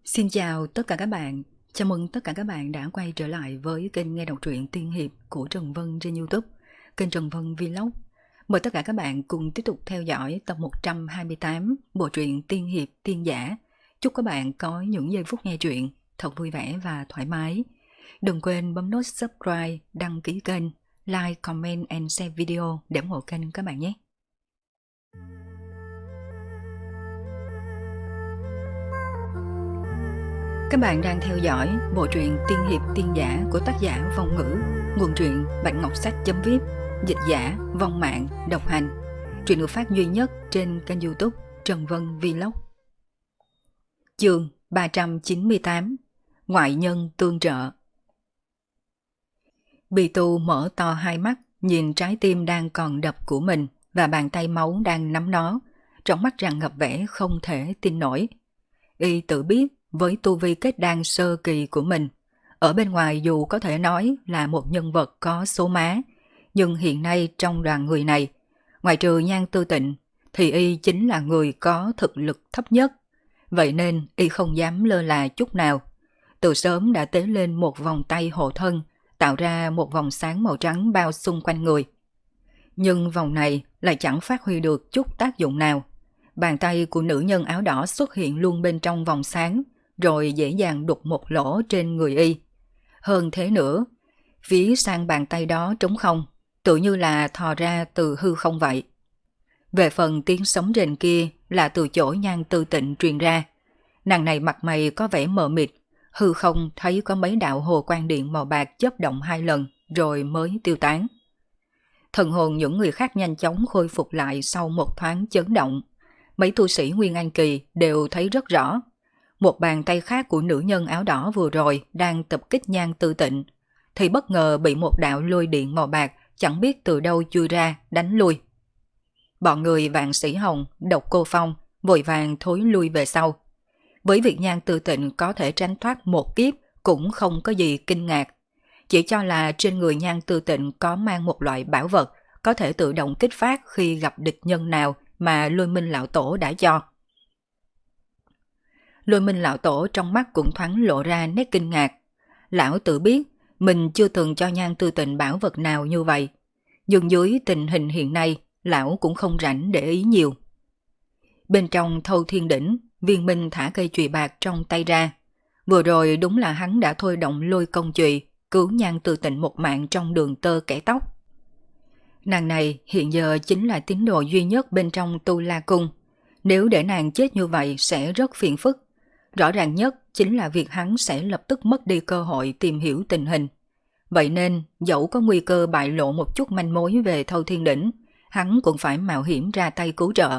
Xin chào tất cả các bạn. Chào mừng tất cả các bạn đã quay trở lại với kênh nghe đọc truyện tiên hiệp của Trần Vân trên YouTube, kênh Trần Vân Vlog. Mời tất cả các bạn cùng tiếp tục theo dõi tập 128 bộ truyện tiên hiệp tiên giả. Chúc các bạn có những giây phút nghe truyện thật vui vẻ và thoải mái. Đừng quên bấm nút subscribe, đăng ký kênh, like, comment and share video để ủng hộ kênh các bạn nhé. Các bạn đang theo dõi bộ truyện tiên hiệp tiên giả của tác giả Vong Ngữ, nguồn truyện Bạch Ngọc Sách.vip, dịch giả Vong Mạng, độc hành. Truyện được phát duy nhất trên kênh YouTube Trần Vân Vlog. Chương 398, ngoại nhân tương trợ. Bì Tu mở to hai mắt, nhìn trái tim đang còn đập của mình và bàn tay máu đang nắm nó, trong mắt tràn ngập vẻ không thể tin nổi. Y tự biết với tu vi kết đan sơ kỳ của mình, ở bên ngoài dù có thể nói là một nhân vật có số má, nhưng hiện nay trong đoàn người này, ngoại trừ Nhan Tư Tịnh, thì y chính là người có thực lực thấp nhất. Vậy nên y không dám lơ là chút nào. Từ sớm đã tế lên một vòng tay hộ thân, tạo ra một vòng sáng màu trắng bao xung quanh người. Nhưng vòng này lại chẳng phát huy được chút tác dụng nào. Bàn tay của nữ nhân áo đỏ xuất hiện luôn bên trong vòng sáng, rồi dễ dàng đục một lỗ trên người y. Hơn thế nữa, phía sang bàn tay đó trống không, tự như là thò ra từ hư không vậy. Về phần tiếng sấm rền kia là từ chỗ Nhan Tư Tịnh truyền ra. Nàng này mặt mày có vẻ mờ mịt, hư không thấy có mấy đạo hồ quang điện màu bạc chớp động 2 lần rồi mới tiêu tán. Thần hồn những người khác nhanh chóng khôi phục lại sau một thoáng chấn động. Mấy tu sĩ Nguyên Anh Kỳ đều thấy rất rõ. Một bàn tay khác của nữ nhân áo đỏ vừa rồi đang tập kích Nhan Tư Tịnh, thì bất ngờ bị một đạo lôi điện màu bạc chẳng biết từ đâu chui ra đánh lui. Bọn người Vạn Sĩ Hồng, Độc Cô Phong vội vàng thối lui về sau. Với việc Nhan Tư Tịnh có thể tránh thoát một kiếp cũng không có gì kinh ngạc. Chỉ cho là trên người Nhan Tư Tịnh có mang một loại bảo vật có thể tự động kích phát khi gặp địch nhân nào mà Lôi Minh Lão Tổ đã cho. Lôi Minh Lão Tổ trong mắt cũng thoáng lộ ra nét kinh ngạc. Lão tự biết mình chưa từng cho Nhan Tư Tịnh bảo vật nào như vậy. Nhưng dưới tình hình hiện nay, lão cũng không rảnh để ý nhiều. Bên trong Thâu Thiên Đỉnh, Viên Minh thả cây chùy bạc trong tay ra. Vừa rồi đúng là hắn đã thôi động lôi công chùy, cứu Nhan Tư Tịnh một mạng trong đường tơ kẻ tóc. Nàng này hiện giờ chính là tín đồ duy nhất bên trong Tu La Cung. Nếu để nàng chết như vậy sẽ rất phiền phức. Rõ ràng nhất chính là việc hắn sẽ lập tức mất đi cơ hội tìm hiểu tình hình. Vậy nên, dẫu có nguy cơ bại lộ một chút manh mối về Thâu Thiên Đỉnh, hắn cũng phải mạo hiểm ra tay cứu trợ.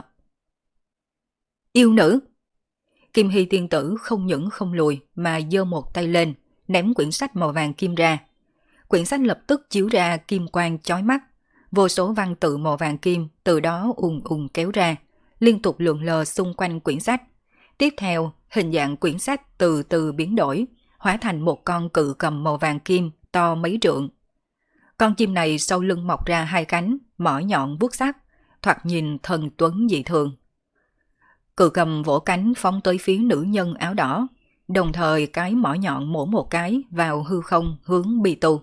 Yêu nữ! Kim Hy tiên tử không những không lùi mà giơ một tay lên, ném quyển sách màu vàng kim ra. Quyển sách lập tức chiếu ra kim quang chói mắt. Vô số văn tự màu vàng kim từ đó ùn ùn kéo ra, liên tục lượn lờ xung quanh quyển sách. Tiếp theo, hình dạng quyển sách từ từ biến đổi, hóa thành một con cự cầm màu vàng kim to mấy trượng. Con chim này sau lưng mọc ra 2 cánh, mỏ nhọn vuốt sắc, thoạt nhìn thần tuấn dị thường. Cự cầm vỗ cánh phóng tới phía nữ nhân áo đỏ, đồng thời cái mỏ nhọn mổ một cái vào hư không hướng Bì Tu.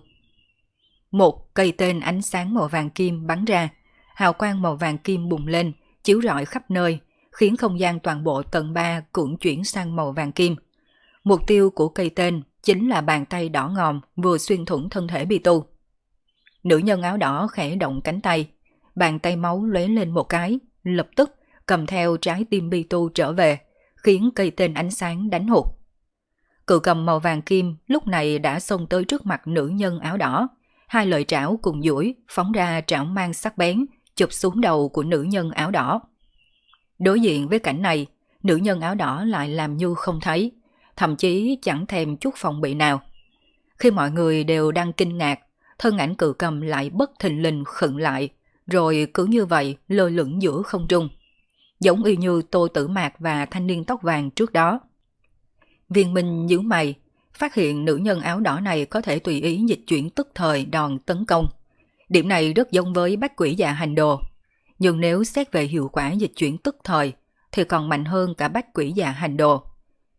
Một cây tên ánh sáng màu vàng kim bắn ra, hào quang màu vàng kim bùng lên, chiếu rọi khắp nơi, khiến không gian toàn bộ tầng 3 cũng chuyển sang màu vàng kim. Mục tiêu của cây tên chính là bàn tay đỏ ngòm vừa xuyên thủng thân thể Bì Tu. Nữ nhân áo đỏ khẽ động cánh tay, bàn tay máu lóe lên một cái, lập tức cầm theo trái tim Bì Tu trở về, khiến cây tên ánh sáng đánh hụt. Cự cầm màu vàng kim lúc này đã xông tới trước mặt nữ nhân áo đỏ, 2 lợi trảo cùng duỗi phóng ra trảo mang sắc bén, chụp xuống đầu của nữ nhân áo đỏ. Đối diện với cảnh này, nữ nhân áo đỏ lại làm như không thấy, thậm chí chẳng thèm chút phòng bị nào. Khi mọi người đều đang kinh ngạc, thân ảnh cự cầm lại bất thình lình khựng lại, rồi cứ như vậy lơ lửng giữa không trung, giống y như Tô Tử Mạc và thanh niên tóc vàng trước đó. Viên Minh nhíu mày, phát hiện nữ nhân áo đỏ này có thể tùy ý dịch chuyển tức thời đòn tấn công. Điểm này rất giống với bách quỷ dạ hành đồ. Nhưng nếu xét về hiệu quả dịch chuyển tức thời, thì còn mạnh hơn cả bách quỷ dạ hành đồ.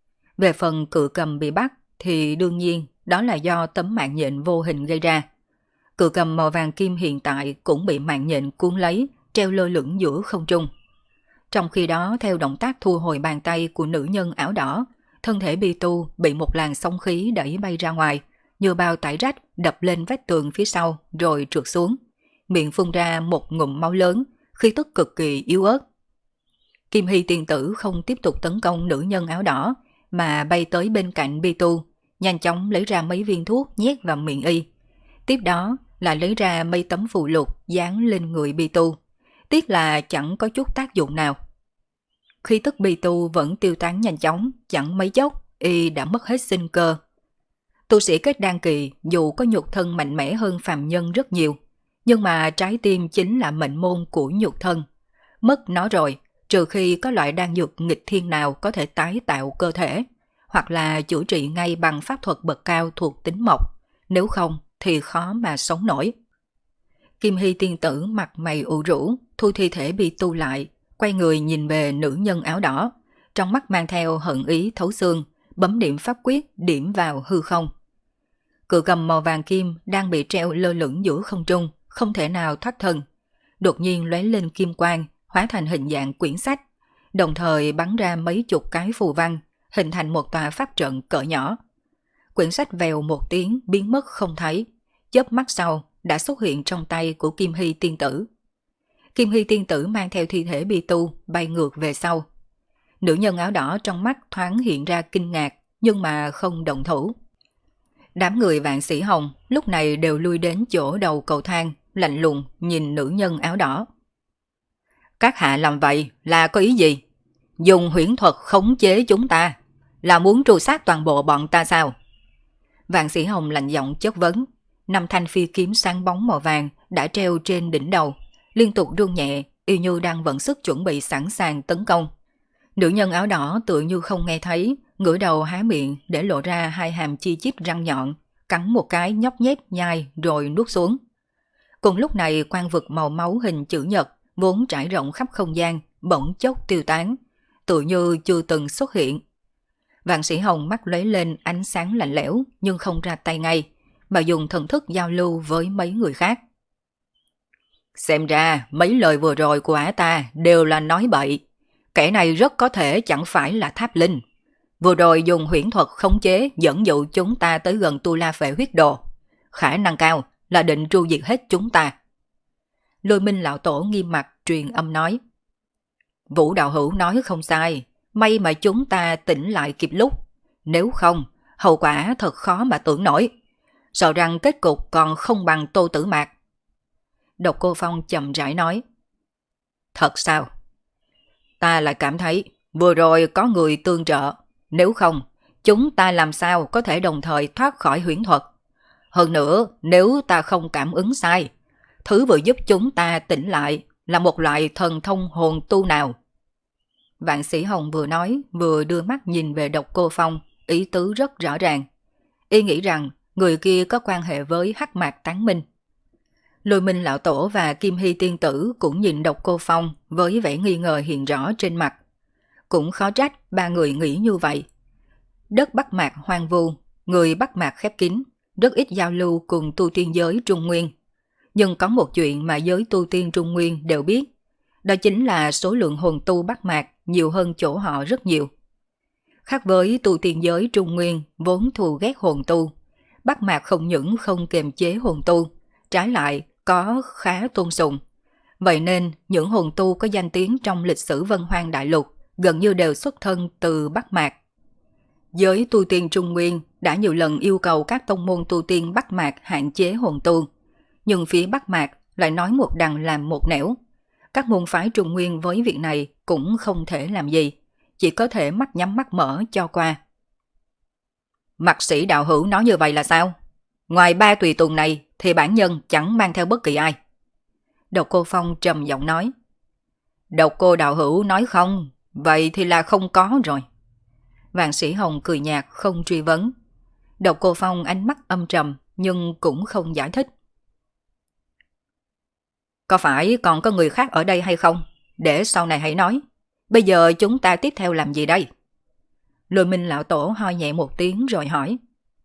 Về phần Cự Cầm bị bắt thì đương nhiên đó là do tấm mạng nhện vô hình gây ra. Cự cầm màu vàng kim hiện tại cũng bị mạng nhện cuốn lấy, treo lơ lửng giữa không trung. Trong khi đó, theo động tác thu hồi bàn tay của nữ nhân áo đỏ, thân thể Bi Tu bị một làn sóng khí đẩy bay ra ngoài, như bao tải rách đập lên vách tường phía sau rồi trượt xuống. Miệng phun ra một ngụm máu lớn, khí tức cực kỳ yếu ớt. Kim Hy tiên tử không tiếp tục tấn công nữ nhân áo đỏ, mà bay tới bên cạnh Bi Tu, nhanh chóng lấy ra mấy viên thuốc nhét vào miệng y. Tiếp đó là lấy ra mấy tấm phù lục dán lên người Bi Tu. Tiếc là chẳng có chút tác dụng nào. Khi tức Bi Tu vẫn tiêu tán nhanh chóng, chẳng mấy chốc, y đã mất hết sinh cơ. Tu sĩ kết đan kỳ dù có nhục thân mạnh mẽ hơn phàm nhân rất nhiều, nhưng mà trái tim chính là mệnh môn của nhục thân. Mất nó rồi, trừ khi có loại đan dược nghịch thiên nào có thể tái tạo cơ thể, hoặc là chữa trị ngay bằng pháp thuật bậc cao thuộc tính mộc, nếu không thì khó mà sống nổi. Kim Hy tiên tử mặt mày ủ rũ, thu thi thể Bi Tu lại, quay người nhìn về nữ nhân áo đỏ, trong mắt mang theo hận ý thấu xương, bấm điểm pháp quyết điểm vào hư không. Cự cầm màu vàng kim đang bị treo lơ lửng giữa không trung, không thể nào thoát thân. Đột nhiên lóe lên kim quang, hóa thành hình dạng quyển sách, đồng thời bắn ra mấy chục cái phù văn, hình thành một tòa pháp trận cỡ nhỏ. Quyển sách vèo một tiếng biến mất không thấy, chớp mắt sau đã xuất hiện trong tay của Kim Hy tiên tử. Kim Hy tiên tử mang theo thi thể Bi Tu bay ngược về sau. Nữ nhân áo đỏ trong mắt thoáng hiện ra kinh ngạc, nhưng mà không động thủ. Đám người Vạn Sĩ Hồng lúc này đều lui đến chỗ đầu cầu thang, lạnh lùng nhìn nữ nhân áo đỏ. Các hạ làm vậy là có ý gì? Dùng huyễn thuật khống chế chúng ta, là muốn tru sát toàn bộ bọn ta sao? Vạn Sĩ Hồng lạnh giọng chất vấn. 5 thanh phi kiếm sáng bóng màu vàng đã treo trên đỉnh đầu, liên tục rung nhẹ, y như đang vận sức chuẩn bị sẵn sàng tấn công. Nữ nhân áo đỏ tựa như không nghe thấy, ngửa đầu há miệng để lộ ra 2 hàm chi chít răng nhọn, cắn một cái nhóc nhép nhai rồi nuốt xuống. Cùng lúc này quang vực màu máu hình chữ nhật vốn trải rộng khắp không gian bỗng chốc tiêu tán, tựa như chưa từng xuất hiện. Vạn Sĩ Hồng mắt lóe lên ánh sáng lạnh lẽo nhưng không ra tay ngay, mà dùng thần thức giao lưu với mấy người khác. Xem ra mấy lời vừa rồi của ả ta đều là nói bậy. Kẻ này rất có thể chẳng phải là Tháp Linh. Vừa rồi dùng huyễn thuật khống chế dẫn dụ chúng ta tới gần Tu La Phệ huyết đồ. Khả năng cao là định tru diệt hết chúng ta. Lôi Minh lão tổ nghiêm mặt truyền âm nói. Vũ đạo hữu nói không sai, may mà chúng ta tỉnh lại kịp lúc. Nếu không, hậu quả thật khó mà tưởng nổi. Sợ rằng kết cục còn không bằng Tô Tử Mạc. Độc Cô Phong chậm rãi nói. Thật sao? Ta lại cảm thấy vừa rồi có người tương trợ. Nếu không, chúng ta làm sao có thể đồng thời thoát khỏi huyễn thuật. Hơn nữa, nếu ta không cảm ứng sai, thứ vừa giúp chúng ta tỉnh lại là một loại thần thông hồn tu nào. Vạn Sĩ Hồng vừa nói vừa đưa mắt nhìn về Độc Cô Phong, ý tứ rất rõ ràng. Y nghĩ rằng người kia có quan hệ với Hắc Mạc Tán Minh. Lôi Minh lão tổ và Kim Hy tiên tử cũng nhìn Độc Cô Phong với vẻ nghi ngờ hiện rõ trên mặt. Cũng khó trách ba người nghĩ như vậy. Đất Bắc Mạc hoang vu, người Bắc Mạc khép kín, rất ít giao lưu cùng tu tiên giới Trung Nguyên. Nhưng có một chuyện mà giới tu tiên Trung Nguyên đều biết, đó chính là số lượng hồn tu Bắc Mạc nhiều hơn chỗ họ rất nhiều. Khác với tu tiên giới Trung Nguyên vốn thù ghét hồn tu, Bắc Mạc không những không kiềm chế hồn tu, trái lại có khá tôn sùng. Vậy nên những hồn tu có danh tiếng trong lịch sử Vân Hoang Đại Lục gần như đều xuất thân từ Bắc Mạc. Giới tu tiên Trung Nguyên đã nhiều lần yêu cầu các tông môn tu tiên Bắc Mạc hạn chế hồn tu, nhưng phía Bắc Mạc lại nói một đằng làm một nẻo. Các môn phái Trung Nguyên với việc này cũng không thể làm gì, chỉ có thể mắt nhắm mắt mở cho qua. Mạc sĩ đạo hữu nói như vậy là sao? Ngoài 3 tùy tùng này thì bản nhân chẳng mang theo bất kỳ ai. Độc Cô Phong trầm giọng nói. Độc Cô đạo hữu nói không, vậy thì là không có rồi. Vạn Sĩ Hồng cười nhạt không truy vấn. Độc Cô Phong ánh mắt âm trầm nhưng cũng không giải thích. Có phải còn có người khác ở đây hay không? Để sau này hãy nói. Bây giờ chúng ta tiếp theo làm gì đây? Lôi Minh lão tổ ho nhẹ một tiếng rồi hỏi.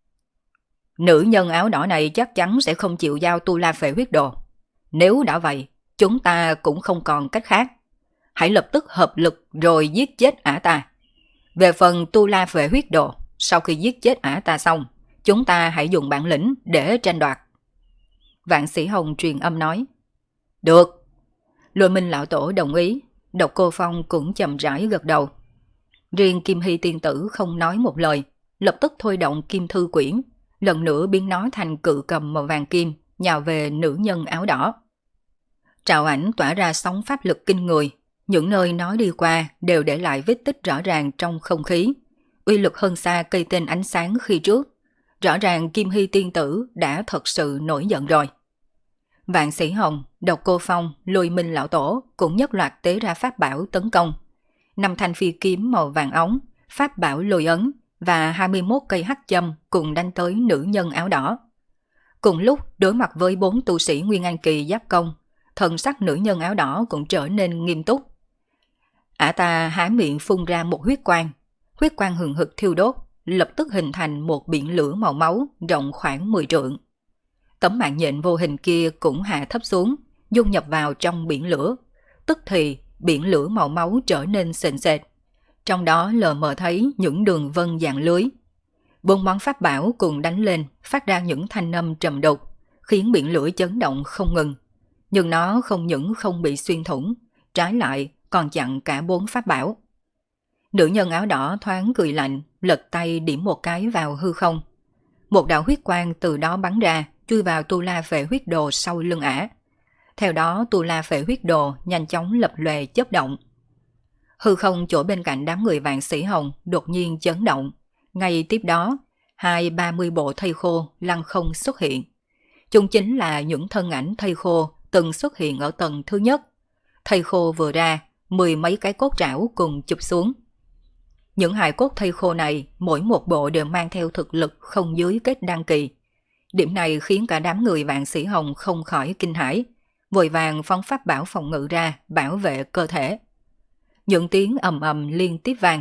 Nữ nhân áo đỏ này chắc chắn sẽ không chịu giao Tu La Phệ huyết đồ. Nếu đã vậy, chúng ta cũng không còn cách khác. Hãy lập tức hợp lực rồi giết chết ả ta. Về phần Tu La Phệ huyết đồ, sau khi giết chết ả ta xong, chúng ta hãy dùng bản lĩnh để tranh đoạt. Vạn Sĩ Hồng truyền âm nói. Được. Lôi Minh lão tổ đồng ý, Độc Cô Phong cũng chậm rãi gật đầu. Riêng Kim Hy tiên tử không nói một lời, lập tức thôi động Kim Thư Quyển, lần nữa biến nó thành cự cầm màu vàng kim, nhào về nữ nhân áo đỏ. Trảo ảnh tỏa ra sóng pháp lực kinh người, những nơi nó đi qua đều để lại vết tích rõ ràng trong không khí, uy lực hơn xa cây tên ánh sáng khi trước. Rõ ràng Kim Hy tiên tử đã thật sự nổi giận rồi. Vạn Sĩ Hồng, Độc Cô Phong, Lôi Minh lão tổ cũng nhất loạt tế ra pháp bảo tấn công. 5 thanh phi kiếm màu vàng óng, pháp bảo lôi ấn và 21 cây hắc châm cùng đánh tới nữ nhân áo đỏ. Cùng lúc đối mặt với 4 tu sĩ Nguyên An Kỳ giáp công, thần sắc nữ nhân áo đỏ cũng trở nên nghiêm túc. Ả ta há miệng phun ra một huyết quang hừng hực thiêu đốt, lập tức hình thành một biển lửa màu máu rộng khoảng 10 trượng. Tấm mạng nhện vô hình kia cũng hạ thấp xuống, dung nhập vào trong biển lửa. Tức thì biển lửa màu máu trở nên sền sệt. Trong đó lờ mờ thấy những đường vân dạng lưới. 4 món pháp bảo cùng đánh lên, phát ra những thanh âm trầm đục, khiến biển lửa chấn động không ngừng. Nhưng nó không những không bị xuyên thủng, trái lại còn chặn cả 4 pháp bảo. Nữ nhân áo đỏ thoáng cười lạnh, lật tay điểm một cái vào hư không. Một đạo huyết quang từ đó bắn ra, chui vào Tu La Phệ huyết đồ sau lưng ả. Theo đó Tu La Phệ huyết đồ nhanh chóng lập lòe chớp động. Hư không chỗ bên cạnh đám người Vạn Sĩ Hồng đột nhiên chấn động. Ngay tiếp đó, 20-30 bộ thây khô lăng không xuất hiện. Chúng chính là những thân ảnh thây khô từng xuất hiện ở tầng thứ nhất. Thây khô vừa ra, 10 mấy cái cốt trảo cùng chụp xuống. Những hài cốt thây khô này, mỗi một bộ đều mang theo thực lực không dưới kết đăng kỳ. Điểm này khiến cả đám người Vạn Sĩ Hồng không khỏi kinh hãi, vội vàng phóng pháp bảo phòng ngự ra bảo vệ cơ thể. Những tiếng ầm ầm liên tiếp vang.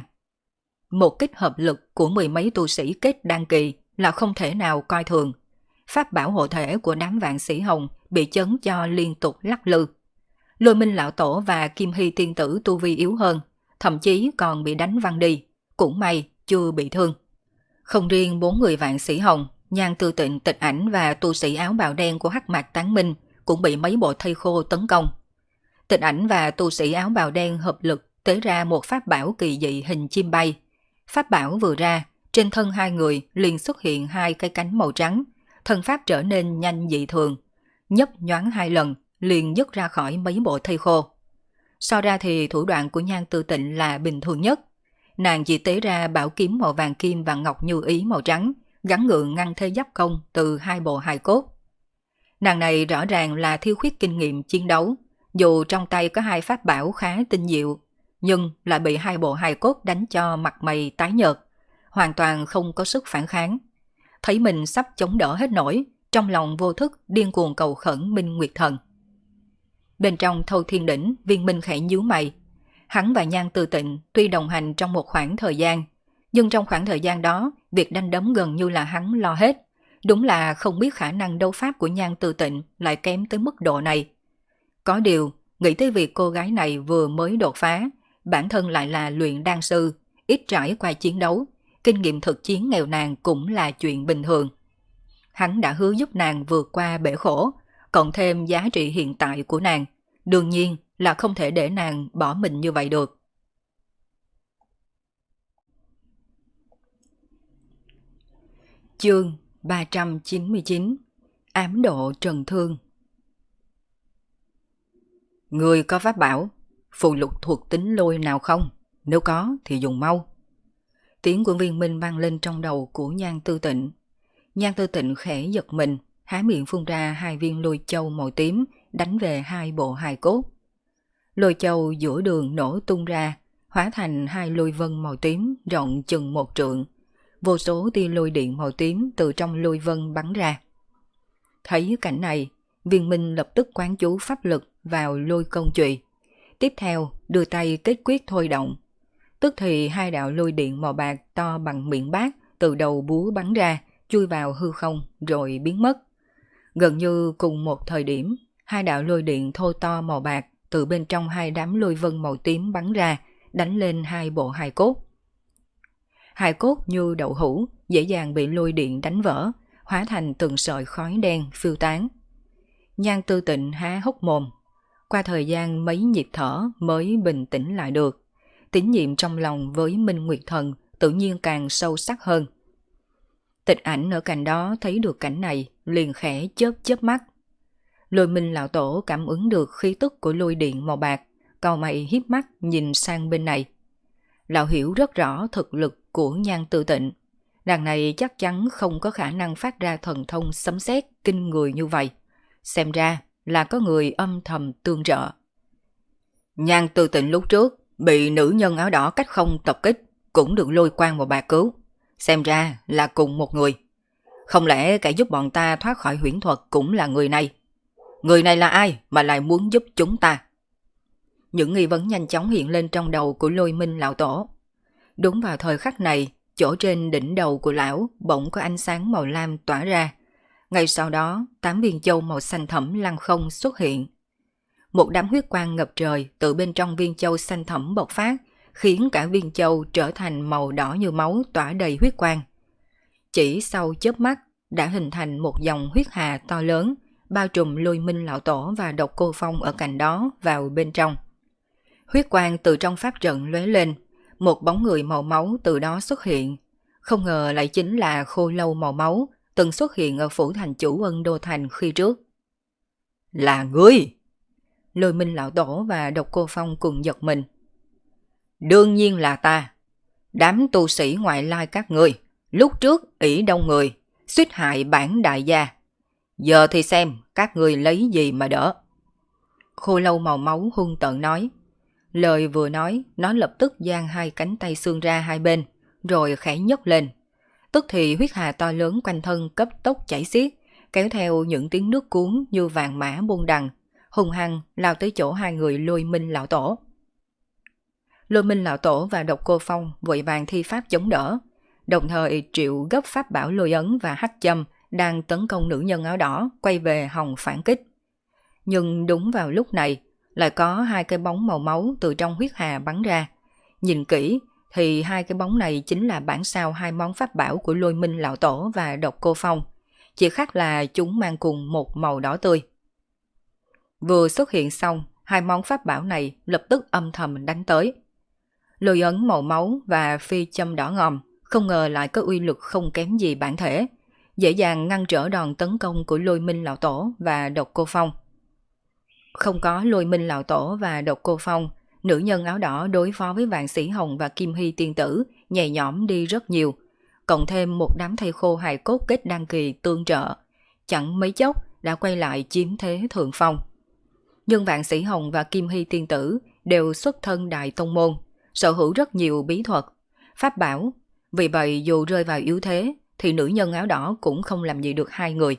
Một kích hợp lực của 10 mấy tu sĩ kết đăng kỳ là không thể nào coi thường. Pháp bảo hộ thể của đám Vạn Sĩ Hồng bị chấn cho liên tục lắc lư. Lôi Minh lão tổ và Kim Hy tiên tử tu vi yếu hơn, thậm chí còn bị đánh văng đi, cũng may chưa bị thương. Không riêng 4 người Vạn Sĩ Hồng, Nhan Tư Tịnh, Tịch Ảnh và tu sĩ áo bào đen của Hắc Mạc Tán Minh cũng bị mấy bộ thây khô tấn công. Tịch Ảnh và tu sĩ áo bào đen hợp lực tế ra một pháp bảo kỳ dị hình chim bay. Pháp bảo vừa ra, trên thân hai người liền xuất hiện 2 cái cánh màu trắng, thân pháp trở nên nhanh dị thường, nhấp nhoáng 2 lần liền dứt ra khỏi mấy bộ thây khô. So ra thì thủ đoạn của Nhan Tư Tịnh là bình thường nhất. Nàng chỉ tế ra bảo kiếm màu vàng kim và ngọc như ý màu trắng, gắn gượng ngăn thế giáp công từ 2 bộ hài cốt. Nàng này rõ ràng là thiếu khuyết kinh nghiệm chiến đấu, dù trong tay có 2 pháp bảo khá tinh diệu, nhưng lại bị 2 bộ hài cốt đánh cho mặt mày tái nhợt, hoàn toàn không có sức phản kháng. Thấy mình sắp chống đỡ hết nổi, trong lòng vô thức điên cuồng cầu khẩn Minh Nguyệt Thần. Bên trong Thâu Thiên Đỉnh, Viên Minh khẽ nhíu mày. Hắn và Nhan Tư Tịnh tuy đồng hành trong một khoảng thời gian, nhưng trong khoảng thời gian đó, việc đánh đấm gần như là hắn lo hết. Đúng là không biết khả năng đấu pháp của Nhan Tư Tịnh lại kém tới mức độ này. Có điều, nghĩ tới việc cô gái này vừa mới đột phá, bản thân lại là luyện đan sư, ít trải qua chiến đấu, kinh nghiệm thực chiến nghèo nàn cũng là chuyện bình thường. Hắn đã hứa giúp nàng vượt qua bể khổ, cộng thêm giá trị hiện tại của nàng, đương nhiên là không thể để nàng bỏ mình như vậy được. Chương 399 Ám độ trần thương. Người có pháp bảo, phù lục thuộc tính lôi nào không? Nếu có thì dùng mau. Tiếng của Viên Minh vang lên trong đầu của Nhan Tư Tịnh. Nhan Tư Tịnh khẽ giật mình, há miệng phun ra 2 viên lôi châu màu tím đánh về 2 bộ hài cốt. Lôi châu giữa đường nổ tung ra, hóa thành 2 lôi vân màu tím rộng chừng 1 trượng. Vô số tia lôi điện màu tím từ trong lôi vân bắn ra. Thấy cảnh này, Viên Minh lập tức quán chú pháp lực vào lôi công chùy. Tiếp theo đưa tay kết quyết thôi động. Tức thì hai đạo lôi điện màu bạc to bằng miệng bát từ đầu búa bắn ra, chui vào hư không rồi biến mất. Gần như cùng một thời điểm, hai đạo lôi điện thô to màu bạc từ bên trong hai đám lôi vân màu tím bắn ra, đánh lên hai bộ hài cốt. Hài cốt như đậu hũ, dễ dàng bị lôi điện đánh vỡ, hóa thành từng sợi khói đen phiêu tán. Nhan Tư Tịnh há hốc mồm. Qua thời gian mấy nhịp thở mới bình tĩnh lại được. Tín nhiệm trong lòng với Minh Nguyệt Thần tự nhiên càng sâu sắc hơn. Tịch Ảnh ở cạnh đó thấy được cảnh này, liền khẽ chớp chớp mắt. Lôi Minh lão tổ cảm ứng được khí tức của lôi điện màu bạc, cau mày hiếp mắt nhìn sang bên này. Lão hiểu rất rõ thực lực của Nhan Tư Tịnh. Đằng này chắc chắn không có khả năng phát ra thần thông sấm sét kinh người như vậy. Xem ra là có người âm thầm tương trợ. Nhan Tư Tịnh lúc trước bị nữ nhân áo đỏ cách không tập kích, cũng được lôi quang vào bạc cứu. Xem ra là cùng một người. Không lẽ kẻ giúp bọn ta thoát khỏi huyễn thuật cũng là người này? Người này là ai mà lại muốn giúp chúng ta? Những nghi vấn nhanh chóng hiện lên trong đầu của Lôi Minh lão tổ. Đúng vào thời khắc này, chỗ trên đỉnh đầu của lão bỗng có ánh sáng màu lam tỏa ra. Ngay sau đó, 8 viên châu màu xanh thẫm lăng không xuất hiện. Một đám huyết quang ngập trời từ bên trong viên châu xanh thẫm bộc phát, khiến cả viên châu trở thành màu đỏ như máu tỏa đầy huyết quang. Chỉ sau chớp mắt đã hình thành một dòng huyết hà to lớn, bao trùm Lôi Minh lão tổ và Độc Cô Phong ở cạnh đó vào bên trong. Huyết quang từ trong pháp trận lóe lên, một bóng người màu máu từ đó xuất hiện. Không ngờ lại chính là Khô Lâu màu máu, từng xuất hiện ở phủ thành chủ Ân Đô Thành khi trước. Là ngươi! Lôi Minh lão tổ và Độc Cô Phong cùng giật mình. Đương nhiên là ta. Đám tu sĩ ngoại lai các ngươi, lúc trước ỷ đông người, suýt hại bản đại gia. Giờ thì xem các ngươi lấy gì mà đỡ. Khô Lâu màu máu hung tợn nói. Lời vừa nói, nó lập tức giang hai cánh tay xương ra hai bên, rồi khẽ nhấc lên. Tức thì huyết hà to lớn quanh thân cấp tốc chảy xiết, kéo theo những tiếng nước cuốn như vàng mã buôn đằng, hung hăng lao tới chỗ hai người Lôi Minh lão tổ. Lôi Minh lão tổ và Độc Cô Phong vội vàng thi pháp chống đỡ, đồng thời triệu gấp pháp bảo lôi ấn và hắc châm đang tấn công nữ nhân áo đỏ quay về hòng phản kích. Nhưng đúng vào lúc này, lại có hai cái bóng màu máu từ trong huyết hà bắn ra. Nhìn kỹ thì hai cái bóng này chính là bản sao hai món pháp bảo của Lôi Minh lão tổ và Độc Cô Phong, chỉ khác là chúng mang cùng một màu đỏ tươi. Vừa xuất hiện xong, hai món pháp bảo này lập tức âm thầm đánh tới. Lôi ấn màu máu và phi châm đỏ ngòm không ngờ lại có uy lực không kém gì bản thể, dễ dàng ngăn trở đòn tấn công của Lôi Minh lão tổ và Độc Cô Phong. Không có Lôi Minh lão tổ và Độc Cô Phong, nữ nhân áo đỏ đối phó với Vạn Sĩ Hồng và Kim Hy tiên tử nhẹ nhõm đi rất nhiều, cộng thêm một đám thây khô hài cốt kết đăng kỳ tương trợ, chẳng mấy chốc đã quay lại chiếm thế thượng phong. Nhưng Vạn Sĩ Hồng và Kim Hy tiên tử đều xuất thân đại tông môn, sở hữu rất nhiều bí thuật, pháp bảo, vì vậy dù rơi vào yếu thế thì nữ nhân áo đỏ cũng không làm gì được hai người.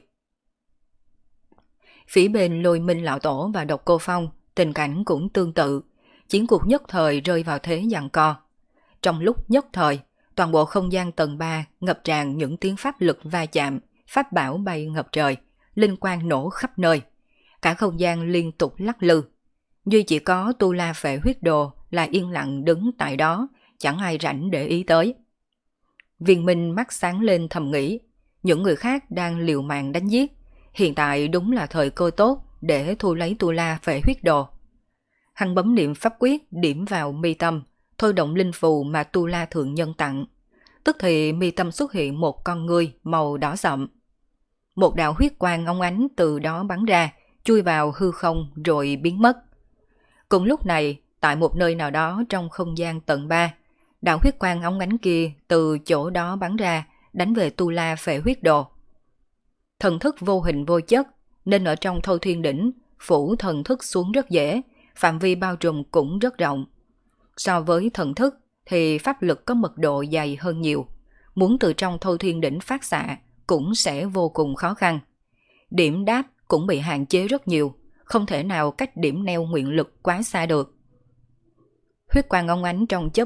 Phía bên Lôi Minh lão tổ và Độc Cô Phong, tình cảnh cũng tương tự, chiến cuộc nhất thời rơi vào thế giằng co. Trong lúc nhất thời, toàn bộ không gian tầng 3 ngập tràn những tiếng pháp lực va chạm, pháp bảo bay ngập trời, linh quang nổ khắp nơi. Cả không gian liên tục lắc lư. Duy chỉ có Tu La Phệ Huyết Đồ là yên lặng đứng tại đó, chẳng ai rảnh để ý tới. Viên Minh mắt sáng lên thầm nghĩ, những người khác đang liều mạng đánh giết, hiện tại đúng là thời cơ tốt để thu lấy Tu La Phệ Huyết Đồ. Hắn bấm niệm pháp quyết điểm vào mi tâm, thôi động linh phù mà Tu La thượng nhân tặng. Tức thì mi tâm xuất hiện một con ngươi màu đỏ sậm. Một đạo huyết quang óng ánh từ đó bắn ra, chui vào hư không rồi biến mất. Cùng lúc này, tại một nơi nào đó trong không gian tầng 3, đạo huyết quang óng ánh kia từ chỗ đó bắn ra, đánh về Tu La Phệ Huyết Đồ. Thần thức vô hình vô chất, nên ở trong Thâu Thiên Đỉnh, phủ thần thức xuống rất dễ, phạm vi bao trùm cũng rất rộng. So với thần thức thì pháp lực có mật độ dày hơn nhiều, muốn từ trong Thâu Thiên Đỉnh phát xạ cũng sẽ vô cùng khó khăn. Điểm đáp cũng bị hạn chế rất nhiều, không thể nào cách điểm neo nguyện lực quá xa được. Huyết quang óng ánh trong chớp mắt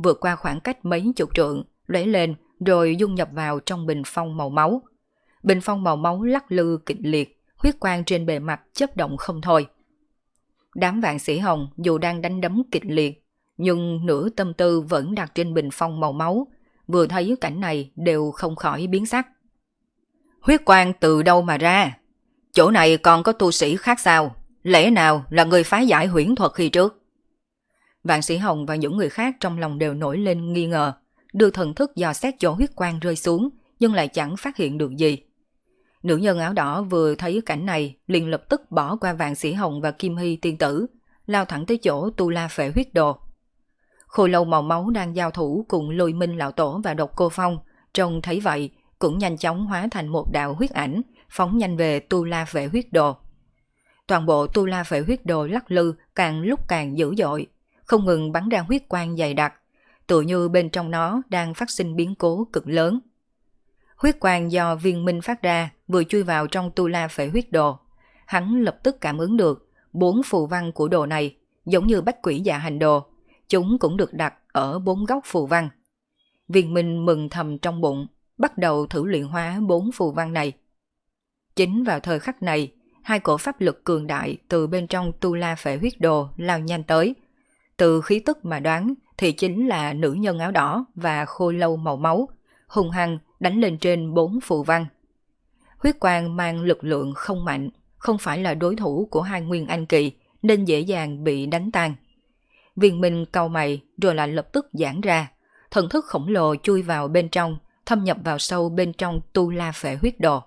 vượt qua khoảng cách mấy chục trượng, lóe lên rồi dung nhập vào trong bình phong màu máu. Bình phong màu máu lắc lư kịch liệt, huyết quang trên bề mặt chớp động không thôi. Đám vạn sĩ Hồng dù đang đánh đấm kịch liệt, nhưng nửa tâm tư vẫn đặt trên bình phong màu máu, vừa thấy cảnh này đều không khỏi biến sắc. Huyết quang từ đâu mà ra? Chỗ này còn có tu sĩ khác sao? Lẽ nào là người phá giải huyễn thuật khi trước? Vạn sĩ Hồng và những người khác trong lòng đều nổi lên nghi ngờ, đưa thần thức dò xét chỗ huyết quang rơi xuống, nhưng lại chẳng phát hiện được gì. Nữ nhân áo đỏ vừa thấy cảnh này, liền lập tức bỏ qua Vạn sĩ Hồng và Kim Hy tiên tử, lao thẳng tới chỗ Tu La Phệ Huyết Đồ. Khôi Lâu màu máu đang giao thủ cùng Lôi Minh lão tổ và Độc Cô Phong, trông thấy vậy cũng nhanh chóng hóa thành một đạo huyết ảnh, phóng nhanh về Tu La Phệ Huyết Đồ. Toàn bộ Tu La Phệ Huyết Đồ lắc lư càng lúc càng dữ dội, không ngừng bắn ra huyết quang dày đặc, tựa như bên trong nó đang phát sinh biến cố cực lớn. Huyết quang do viên minh phát ra vừa chui vào trong Tu La Phệ Huyết Đồ, hắn lập tức cảm ứng được 4 phù văn của đồ này, giống như bách quỷ dạ hành đồ, chúng cũng được đặt ở 4 góc phù văn. Viên minh mừng thầm trong bụng, bắt đầu thử luyện hóa 4 phù văn này. Chính vào thời khắc này, hai cổ pháp lực cường đại từ bên trong Tu La Phệ Huyết Đồ lao nhanh tới. Từ khí tức mà đoán thì chính là nữ nhân áo đỏ và khôi lâu màu máu, hung hăng đánh lên trên 4 phù văn. Huyết quang mang lực lượng không mạnh, không phải là đối thủ của hai nguyên anh kỳ nên dễ dàng bị đánh tan. Viên minh cau mày rồi lại lập tức giãn ra, thần thức khổng lồ chui vào bên trong, thâm nhập vào sâu bên trong Tu La Phệ Huyết Đồ.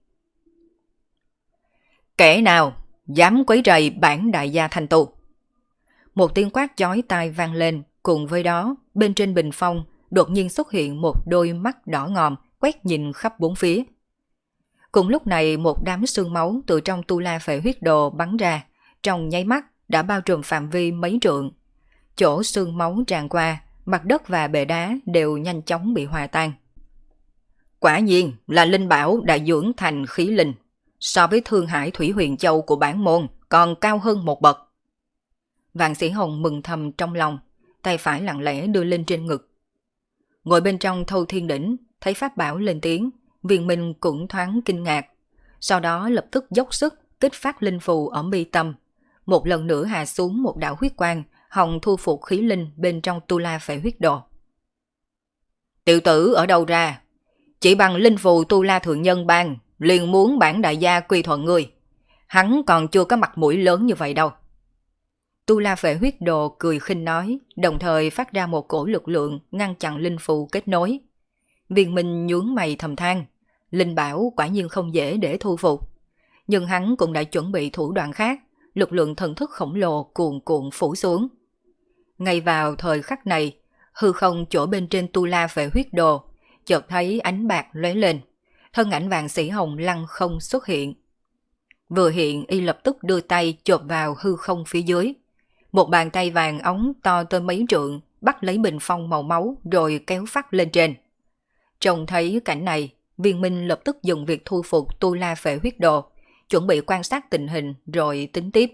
Kẻ nào dám quấy rầy bản đại gia thành tu? Một tiếng quát chói tai vang lên, cùng với đó bên trên bình phong đột nhiên xuất hiện một đôi mắt đỏ ngòm quét nhìn khắp bốn phía. Cùng lúc này một đám sương máu từ trong Tu La Phệ Huyết Đồ bắn ra, trong nháy mắt đã bao trùm phạm vi mấy trượng. Chỗ sương máu tràn qua, mặt đất và bệ đá đều nhanh chóng bị hòa tan. Quả nhiên là linh bảo đã dưỡng thành khí linh, so với Thương Hải Thủy Huyền Châu của bản môn còn cao hơn một bậc. Vạn sĩ Hồng mừng thầm trong lòng, tay phải lặng lẽ đưa lên trên ngực. Ngồi bên trong Thâu Thiên Đỉnh, thấy pháp bảo lên tiếng, Viên Minh cũng thoáng kinh ngạc. Sau đó lập tức dốc sức kích phát linh phù ở mi tâm. Một lần nữa hạ xuống một đạo huyết quang, hòng thu phục khí linh bên trong Tu La Phệ Huyết Đồ. Tiểu tử ở đâu ra? Chỉ bằng linh phù Tu La Thượng Nhân ban, liền muốn bản đại gia quy thuận ngươi. Hắn còn chưa có mặt mũi lớn như vậy đâu. Tu La Phệ Huyết Đồ cười khinh nói, đồng thời phát ra một cổ lực lượng ngăn chặn linh phù kết nối. Viên Minh nhướng mày thầm than, linh bảo quả nhiên không dễ để thu phục. Nhưng hắn cũng đã chuẩn bị thủ đoạn khác, lực lượng thần thức khổng lồ cuồn cuộn phủ xuống. Ngay vào thời khắc này, hư không chỗ bên trên Tu La Phệ Huyết Đồ, chợt thấy ánh bạc lóe lên, thân ảnh Vạn sĩ Hồng lăng không xuất hiện. Vừa hiện y lập tức đưa tay chộp vào hư không phía dưới. Một bàn tay vàng óng to tới mấy trượng bắt lấy bình phong màu máu rồi kéo phắt lên trên. Trông thấy cảnh này, Viên Minh lập tức dừng việc thu phục Tu La Phệ Huyết Đồ, chuẩn bị quan sát tình hình rồi tính tiếp.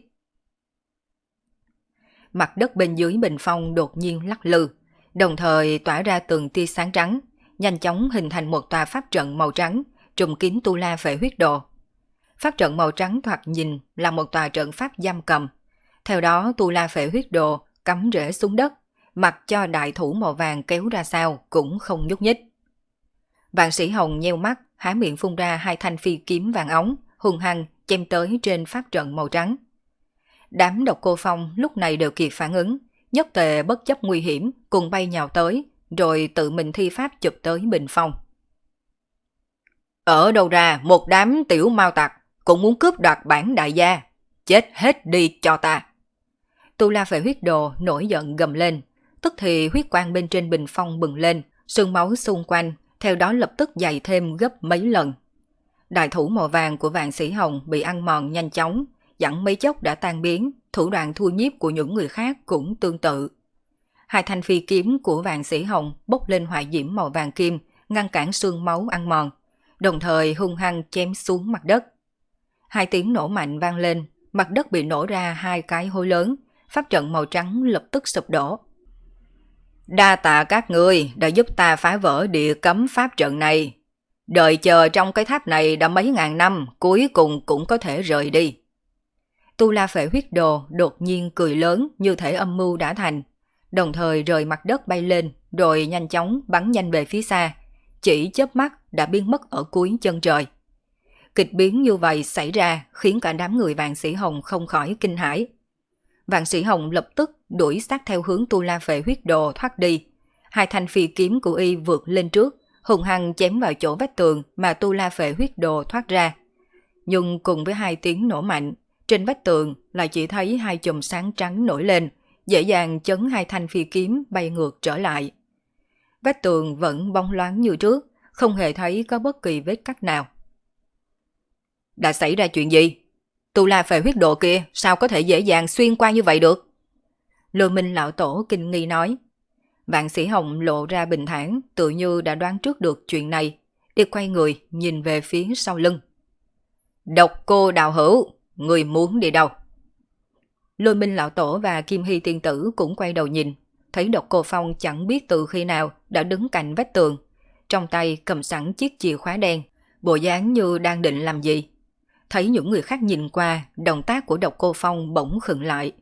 Mặt đất bên dưới bình phong đột nhiên lắc lư, đồng thời tỏa ra từng tia sáng trắng, nhanh chóng hình thành một tòa pháp trận màu trắng, trùm kín Tu La Phệ Huyết Đồ. Pháp trận màu trắng thoạt nhìn là một tòa trận pháp giam cầm. Theo đó Tu La Phệ Huyết Đồ cắm rễ xuống đất, mặc cho đại thủ màu vàng kéo ra sao cũng không nhúc nhích. Vạn sĩ Hồng nheo mắt, há miệng phun ra hai thanh phi kiếm vàng óng, hung hăng chém tới trên pháp trận màu trắng. Đám Độc Cô Phong lúc này đều kịp phản ứng, nhất tề bất chấp nguy hiểm cùng bay nhào tới, rồi tự mình thi pháp chụp tới bình phong. Ở đâu ra một đám tiểu mao tặc cũng muốn cướp đoạt bản đại gia, chết hết đi cho ta. Tu La Phệ Huyết Đồ nổi giận gầm lên, tức thì huyết quang bên trên bình phong bừng lên, sương máu xung quanh theo đó lập tức dày thêm gấp mấy lần. Đại thủ màu vàng của Vạn sĩ Hồng bị ăn mòn nhanh chóng, chẳng mấy chốc đã tan biến, thủ đoạn thua nhiếp của những người khác cũng tương tự. Hai thanh phi kiếm của Vạn sĩ Hồng bốc lên hỏa diễm màu vàng kim, ngăn cản sương máu ăn mòn, đồng thời hung hăng chém xuống mặt đất. Hai tiếng nổ mạnh vang lên, mặt đất bị nổ ra hai cái hố lớn, pháp trận màu trắng lập tức sụp đổ. Đa tạ các ngươi đã giúp ta phá vỡ địa cấm pháp trận này. Đợi chờ trong cái tháp này đã mấy ngàn năm, cuối cùng cũng có thể rời đi. Tu La Phệ Huyết Đồ đột nhiên cười lớn như thể âm mưu đã thành, đồng thời rời mặt đất bay lên rồi nhanh chóng bắn nhanh về phía xa, chỉ chớp mắt đã biến mất ở cuối chân trời. Kịch biến như vậy xảy ra khiến cả đám người Vạn Sĩ Hồng không khỏi kinh hãi. Vạn Sĩ Hồng lập tức đuổi sát theo hướng Tu La Phệ Huyết Đồ thoát đi. Hai thanh phi kiếm của y vượt lên trước, hùng hăng chém vào chỗ vách tường mà Tu La Phệ Huyết Đồ thoát ra. Nhưng cùng với hai tiếng nổ mạnh, trên vách tường lại chỉ thấy hai chùm sáng trắng nổi lên, dễ dàng chấn hai thanh phi kiếm bay ngược trở lại. Vách tường vẫn bóng loáng như trước, không hề thấy có bất kỳ vết cắt nào. Đã xảy ra chuyện gì? Tu La Phệ Huyết Đồ kia sao có thể dễ dàng xuyên qua như vậy được? Lôi Minh lão tổ kinh nghi nói. Vạn Sĩ Hồng lộ ra bình thản, tự như đã đoán trước được chuyện này, đi quay người nhìn về phía sau lưng. Độc Cô đạo hữu, người muốn đi đâu? Lôi Minh lão tổ và Kim Hy tiên tử cũng quay đầu nhìn, thấy Độc Cô Phong chẳng biết từ khi nào đã đứng cạnh vách tường, trong tay cầm sẵn chiếc chìa khóa đen, bộ dáng như đang định làm gì. Thấy những người khác nhìn qua, động tác của Độc Cô Phong bỗng khựng lại.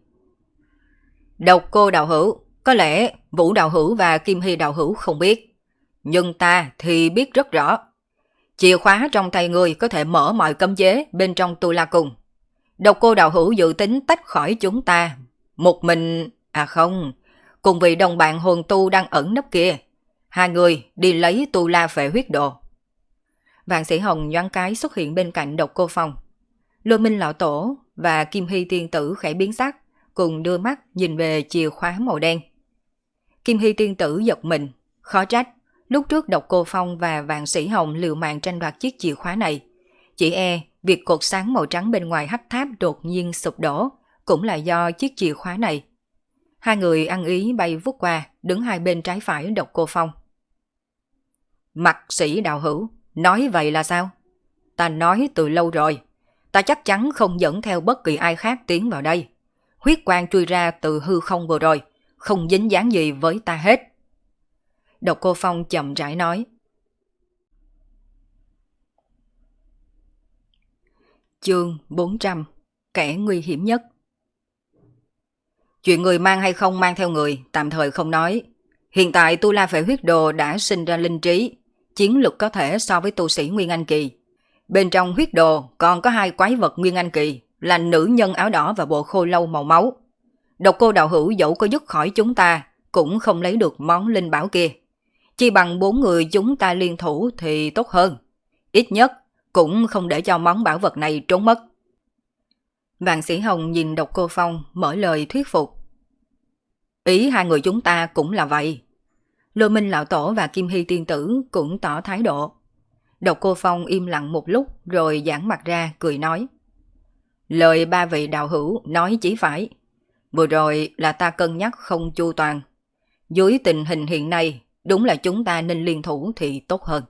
Độc Cô đạo hữu, có lẽ Vũ đạo hữu và Kim Hy đạo hữu không biết, nhưng ta thì biết rất rõ. Chìa khóa trong tay người có thể mở mọi cấm chế bên trong Tu La Cung. Độc Cô đạo hữu dự tính tách khỏi chúng ta, một mình, không, cùng vị đồng bạn hồn tu đang ẩn nấp kia. Hai người đi lấy Tu La Phệ Huyết Đồ. Vạn Sĩ Hồng nhoáng cái xuất hiện bên cạnh Độc Cô Phong. Lôi Minh lão tổ và Kim Hy tiên tử khẽ biến sắc, cùng đưa mắt nhìn về chìa khóa màu đen. Kim Hy tiên tử giật mình, khó trách lúc trước Độc Cô Phong và Vạn Sĩ Hồng liều mạng tranh đoạt chiếc chìa khóa này. Chỉ việc cột sáng màu trắng bên ngoài hắc tháp đột nhiên sụp đổ cũng là do chiếc chìa khóa này. Hai người ăn ý bay vút qua, đứng hai bên trái phải Độc Cô Phong. Mặc Sĩ đạo hữu, nói vậy là sao? Ta nói từ lâu rồi, ta chắc chắn không dẫn theo bất kỳ ai khác tiến vào đây. Huyết quang chui ra từ hư không vừa rồi, không dính dáng gì với ta hết. Độc Cô Phong chậm rãi nói. Chương 400, kẻ nguy hiểm nhất. Chuyện người mang hay không mang theo người, tạm thời không nói. Hiện tại Tu La Phệ Huyết Đồ đã sinh ra linh trí, chiến lực có thể so với tu sĩ Nguyên Anh Kỳ. Bên trong huyết đồ còn có hai quái vật Nguyên Anh Kỳ, là nữ nhân áo đỏ và bộ khô lâu màu máu. Độc Cô đạo hữu dẫu có dứt khỏi chúng ta, cũng không lấy được món linh bảo kia. Chỉ bằng 4 người chúng ta liên thủ thì tốt hơn. Ít nhất cũng không để cho món bảo vật này trốn mất. Vạn Sĩ Hồng nhìn Độc Cô Phong mở lời thuyết phục. Ý hai người chúng ta cũng là vậy. Lôi Minh lão tổ và Kim Hy tiên tử cũng tỏ thái độ. Độc Cô Phong im lặng một lúc rồi giãn mặt ra cười nói. Lời ba vị đạo hữu nói chỉ phải. Vừa rồi là ta cân nhắc không chu toàn. Dưới tình hình hiện nay, đúng là chúng ta nên liên thủ thì tốt hơn.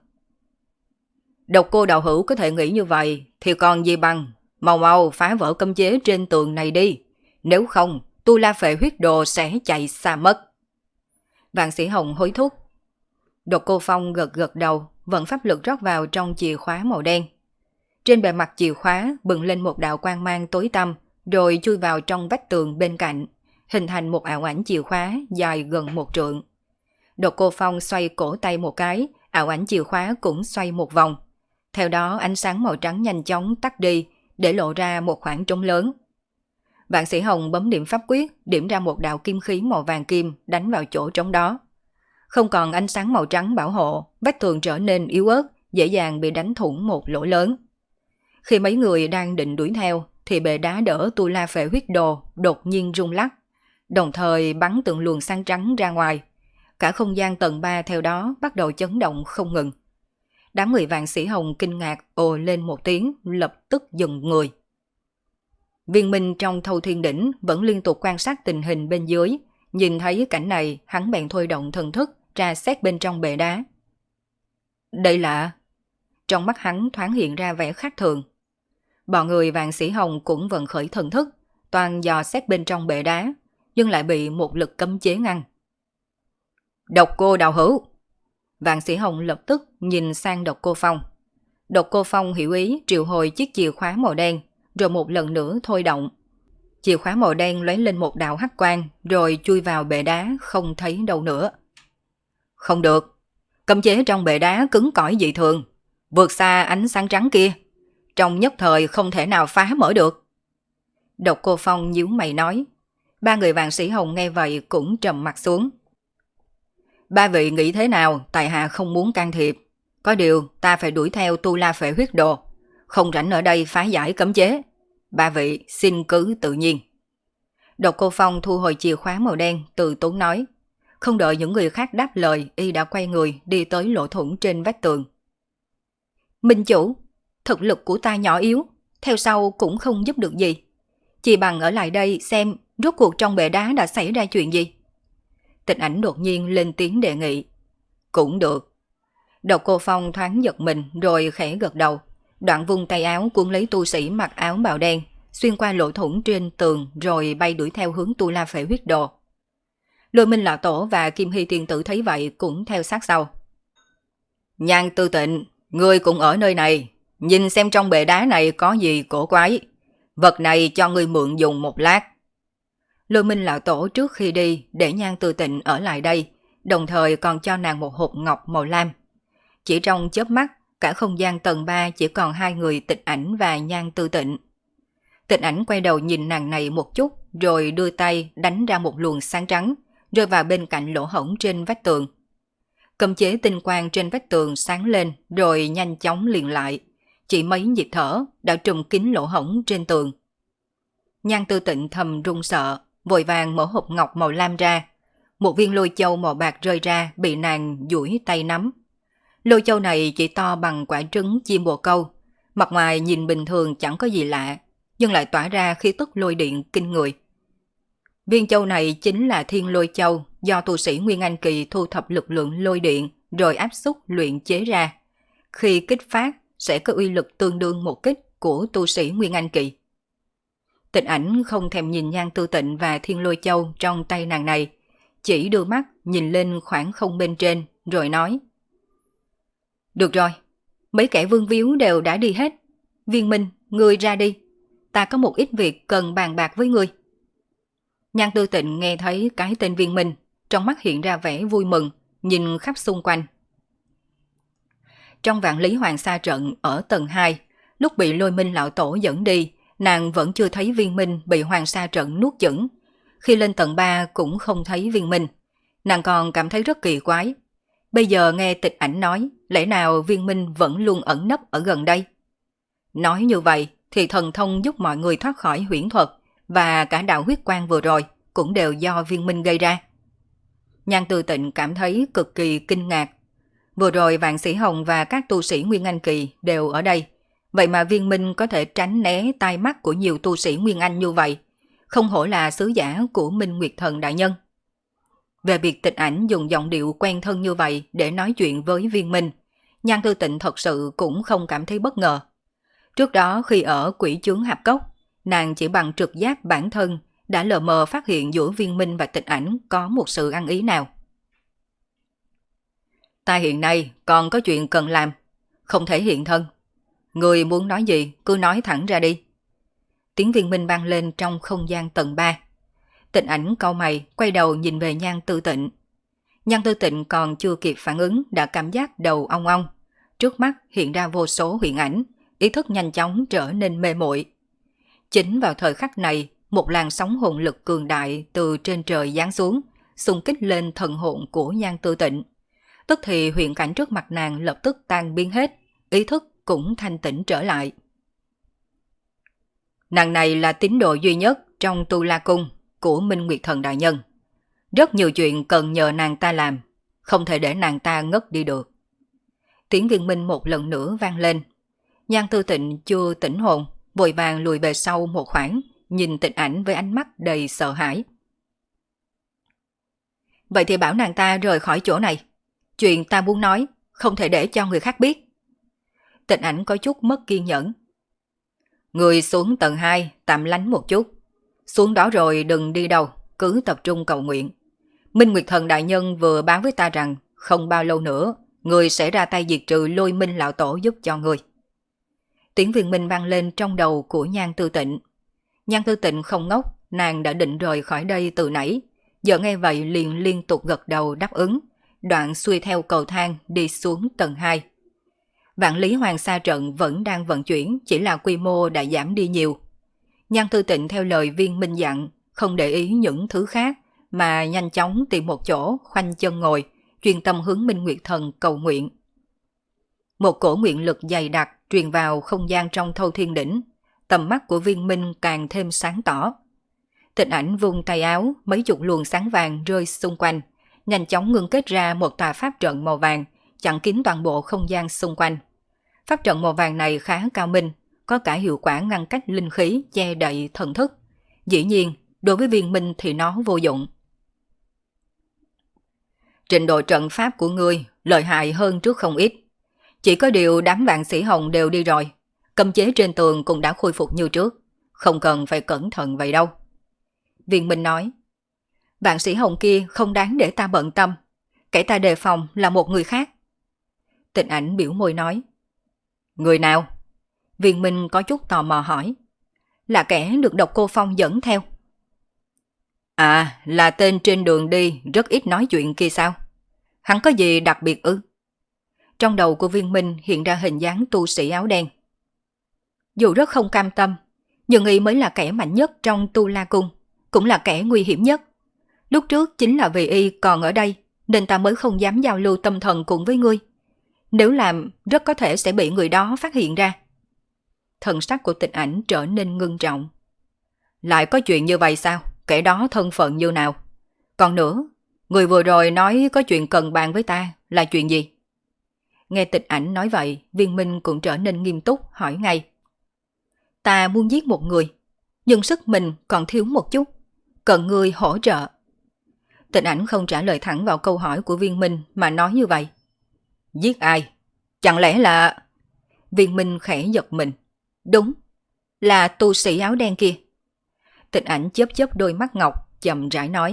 Độc Cô đạo hữu có thể nghĩ như vậy thì còn gì bằng mau mau phá vỡ cấm chế trên tường này đi. Nếu không, Tu La Phệ Huyết Đồ sẽ chạy xa mất. Vạn Sĩ Hồng hối thúc. Độc Cô Phong gật gật đầu, vận pháp lực rót vào trong chìa khóa màu đen. Trên bề mặt chìa khóa bừng lên một đạo quang mang tối tăm, rồi chui vào trong vách tường bên cạnh, hình thành một ảo ảnh chìa khóa dài gần 1 trượng. Độc Cô Phong xoay cổ tay một cái, ảo ảnh chìa khóa cũng xoay một vòng. Theo đó ánh sáng màu trắng nhanh chóng tắt đi, để lộ ra một khoảng trống lớn. Vạn Sĩ Hồng bấm điểm pháp quyết, điểm ra một đạo kim khí màu vàng kim đánh vào chỗ trống đó. Không còn ánh sáng màu trắng bảo hộ, vách tường trở nên yếu ớt, dễ dàng bị đánh thủng một lỗ lớn. Khi mấy người đang định đuổi theo, thì bệ đá đỡ Tu La Phệ Huyết Đồ đột nhiên rung lắc, đồng thời bắn từng luồng sáng trắng ra ngoài. Cả không gian tầng 3 theo đó bắt đầu chấn động không ngừng. Đám người Vạn Sĩ Hồng kinh ngạc ồ lên một tiếng, lập tức dừng người. Viên Minh trong Thâu Thiên Đỉnh vẫn liên tục quan sát tình hình bên dưới, nhìn thấy cảnh này hắn bèn thôi động thần thức tra xét bên trong bệ đá. Đây là... Trong mắt hắn thoáng hiện ra vẻ khác thường. Bọn người Vạn Sĩ Hồng cũng vận khởi thần thức, toàn dò xét bên trong bệ đá, nhưng lại bị một lực cấm chế ngăn. Độc Cô đạo hữu. Vạn Sĩ Hồng lập tức nhìn sang Độc Cô Phong. Độc Cô Phong hiểu ý triệu hồi chiếc chìa khóa màu đen, rồi một lần nữa thôi động. Chìa khóa màu đen lóe lên một đạo hắc quang, rồi chui vào bệ đá không thấy đâu nữa. Không được, cấm chế trong bệ đá cứng cỏi dị thường, vượt xa ánh sáng trắng kia, trong nhất thời không thể nào phá mở được. Độc Cô Phong nhíu mày nói. Ba người Vạn Sĩ Hồng nghe vậy cũng trầm mặt xuống. Ba vị nghĩ thế nào, tại hạ không muốn can thiệp. Có điều ta phải đuổi theo Tu La Phệ huyết đồ, không rảnh ở đây phá giải cấm chế. Ba vị xin cứ tự nhiên. Độc Cô Phong thu hồi chìa khóa màu đen, từ tốn nói. Không đợi những người khác đáp lời, y đã quay người đi tới lỗ thủng trên vách tường. Minh chủ, thực lực của ta nhỏ yếu, theo sau cũng không giúp được gì. Chỉ bằng ở lại đây xem rốt cuộc trong bệ đá đã xảy ra chuyện gì. Tịch Ảnh đột nhiên lên tiếng đề nghị. Cũng được. Độc Cô Phong thoáng giật mình rồi khẽ gật đầu. Đoạn vung tay áo cuốn lấy tu sĩ mặc áo bào đen, xuyên qua lỗ thủng trên tường rồi bay đuổi theo hướng Tu La Phệ huyết đồ. Lôi Minh Lão Tổ và Kim Hy Tiên Tử thấy vậy cũng theo sát sau. Nhan Tư Tịnh, ngươi cũng ở nơi này, nhìn xem trong bệ đá này có gì cổ quái. Vật này cho ngươi mượn dùng một lát. Lôi Minh Lão Tổ trước khi đi để Nhan Tư Tịnh ở lại đây, đồng thời còn cho nàng một hộp ngọc màu lam. Chỉ trong chớp mắt, cả không gian tầng 3 chỉ còn hai người Tịch Ảnh và Nhan Tư Tịnh. Tịch Ảnh quay đầu nhìn nàng này một chút, rồi đưa tay đánh ra một luồng sáng trắng, rơi vào bên cạnh lỗ hổng trên vách tường. Cấm chế tinh quang trên vách tường sáng lên rồi nhanh chóng liền lại. Chỉ mấy nhịp thở đã trùm kín lỗ hổng trên tường. Nhan Tư Tịnh thầm run sợ, vội vàng mở hộp ngọc màu lam ra. Một viên lôi châu màu bạc rơi ra bị nàng duỗi tay nắm. Lôi châu này chỉ to bằng quả trứng chim bồ câu. Mặt ngoài nhìn bình thường chẳng có gì lạ, nhưng lại tỏa ra khí tức lôi điện kinh người. Viên châu này chính là Thiên Lôi Châu do tu sĩ Nguyên Anh Kỳ thu thập lực lượng lôi điện rồi áp xúc luyện chế ra. Khi kích phát sẽ có uy lực tương đương một kích của tu sĩ Nguyên Anh Kỳ. Tịch Ảnh không thèm nhìn Nhan Tư Tịnh và Thiên Lôi Châu trong tay nàng này, chỉ đưa mắt nhìn lên khoảng không bên trên rồi nói. Được rồi, mấy kẻ vương víu đều đã đi hết. Viên Minh, ngươi ra đi. Ta có một ít việc cần bàn bạc với ngươi. Nhan Tư Tịnh nghe thấy cái tên Viên Minh, trong mắt hiện ra vẻ vui mừng, nhìn khắp xung quanh. Trong Vạn Lý Hoàng Sa trận ở tầng 2, lúc bị Lôi Minh Lão Tổ dẫn đi, nàng vẫn chưa thấy Viên Minh bị Hoàng Sa trận nuốt chửng. Khi lên tầng 3 cũng không thấy Viên Minh. Nàng còn cảm thấy rất kỳ quái. Bây giờ nghe Tịch Ảnh nói, lẽ nào Viên Minh vẫn luôn ẩn nấp ở gần đây? Nói như vậy thì thần thông giúp mọi người thoát khỏi huyễn thuật và cả đạo huyết quang vừa rồi cũng đều do Viên Minh gây ra. Nhan Tư Tịnh cảm thấy cực kỳ kinh ngạc. Vừa rồi Vạn Sĩ Hồng và các tu sĩ Nguyên Anh Kỳ đều ở đây. Vậy mà Viên Minh có thể tránh né tai mắt của nhiều tu sĩ Nguyên Anh như vậy. Không hổ là sứ giả của Minh Nguyệt Thần Đại Nhân. Về việc Tịch Ảnh dùng giọng điệu quen thân như vậy để nói chuyện với Viên Minh, Nhan Tư Tịnh thật sự cũng không cảm thấy bất ngờ. Trước đó khi ở Quỷ Chướng Hạp Cốc, nàng chỉ bằng trực giác bản thân đã lờ mờ phát hiện giữa Viên Minh và Tịch Ảnh có một sự ăn ý nào. Ta hiện nay còn có chuyện cần làm, không thể hiện thân. Người muốn nói gì cứ nói thẳng ra đi. Tiếng Viên Minh vang lên trong không gian tầng 3. Tịch Ảnh cau mày quay đầu nhìn về Nhan Tư Tịnh. Nhan Tư Tịnh còn chưa kịp phản ứng đã cảm giác đầu ong ong. Trước mắt hiện ra vô số hiện ảnh, ý thức nhanh chóng trở nên mê muội. Chính vào thời khắc này, một làn sóng hồn lực cường đại từ trên trời giáng xuống, xung kích lên thần hồn của Nhan Tư Tịnh. Tức thì hiện cảnh trước mặt nàng lập tức tan biến hết, ý thức cũng thanh tĩnh trở lại. Nàng này là tín đồ duy nhất trong Tu La Cung của Minh Nguyệt Thần Đại Nhân. Rất nhiều chuyện cần nhờ nàng ta làm, không thể để nàng ta ngất đi được. Tiếng Viên Minh một lần nữa vang lên. Nhan Tư Tịnh chưa tỉnh hồn, vội vàng lùi về sau một khoảng, nhìn Tịch Ảnh với ánh mắt đầy sợ hãi. Vậy thì bảo nàng ta rời khỏi chỗ này. Chuyện ta muốn nói, không thể để cho người khác biết. Tịch Ảnh có chút mất kiên nhẫn. Người xuống tầng 2 tạm lánh một chút. Xuống đó rồi đừng đi đâu, cứ tập trung cầu nguyện. Minh Nguyệt Thần đại nhân vừa báo với ta rằng không bao lâu nữa, người sẽ ra tay diệt trừ Lôi Minh lão tổ giúp cho người. Tiếng Viên Minh vang lên trong đầu của Nhan Tư Tịnh. Nhan Tư Tịnh không ngốc, nàng đã định rời khỏi đây từ nãy, giờ nghe vậy liền liên tục gật đầu đáp ứng, đoạn xuôi theo cầu thang đi xuống tầng 2. Vạn Lý Hoàng Sa trận vẫn đang vận chuyển, chỉ là quy mô đã giảm đi nhiều. Nhan Tư Tịnh theo lời Viên Minh dặn, không để ý những thứ khác, mà nhanh chóng tìm một chỗ khoanh chân ngồi, chuyên tâm hướng Minh Nguyệt Thần cầu nguyện. Một cổ nguyện lực dày đặc truyền vào không gian trong Thâu Thiên Đỉnh, tầm mắt của Viên Minh càng thêm sáng tỏ. Tịnh Ảnh vung tay áo, mấy chục luồng sáng vàng rơi xung quanh, nhanh chóng ngưng kết ra một tòa pháp trận màu vàng, chặn kín toàn bộ không gian xung quanh. Pháp trận màu vàng này khá cao minh, có cả hiệu quả ngăn cách linh khí che đậy thần thức. Dĩ nhiên, đối với Viên Minh thì nó vô dụng. Trình độ trận pháp của ngươi lợi hại hơn trước không ít. Chỉ có điều đám vạn sĩ hồng đều đi rồi, cấm chế trên tường cũng đã khôi phục như trước, không cần phải cẩn thận vậy đâu. Viên Minh nói, vạn sĩ hồng kia không đáng để ta bận tâm, kẻ ta đề phòng là một người khác. Tịnh Ảnh biểu môi nói, người nào? Viên Minh có chút tò mò hỏi, là kẻ được Độc Cô Phong dẫn theo. À, là tên trên đường đi rất ít nói chuyện kia sao? Hắn có gì đặc biệt ư? Trong đầu của Viên Minh hiện ra hình dáng tu sĩ áo đen. Dù rất không cam tâm, nhưng y mới là kẻ mạnh nhất trong Tu La Cung, cũng là kẻ nguy hiểm nhất. Lúc trước chính là vì y còn ở đây, nên ta mới không dám giao lưu tâm thần cùng với ngươi. Nếu làm, rất có thể sẽ bị người đó phát hiện ra. Thần sắc của Tịnh Ảnh trở nên ngưng trọng. Lại có chuyện như vậy sao? Kẻ đó thân phận như nào? Còn nữa, người vừa rồi nói có chuyện cần bàn với ta, là chuyện gì? Nghe Tịnh Ảnh nói vậy, Viên Minh cũng trở nên nghiêm túc, hỏi ngay. Ta muốn giết một người, nhưng sức mình còn thiếu một chút, cần ngươi hỗ trợ. Tịnh Ảnh không trả lời thẳng vào câu hỏi của Viên Minh mà nói như vậy. Giết ai? Chẳng lẽ là... Viên Minh khẽ giật mình. Đúng, là tu sĩ áo đen kia. Tịnh Ảnh chớp chớp đôi mắt ngọc, chậm rãi nói.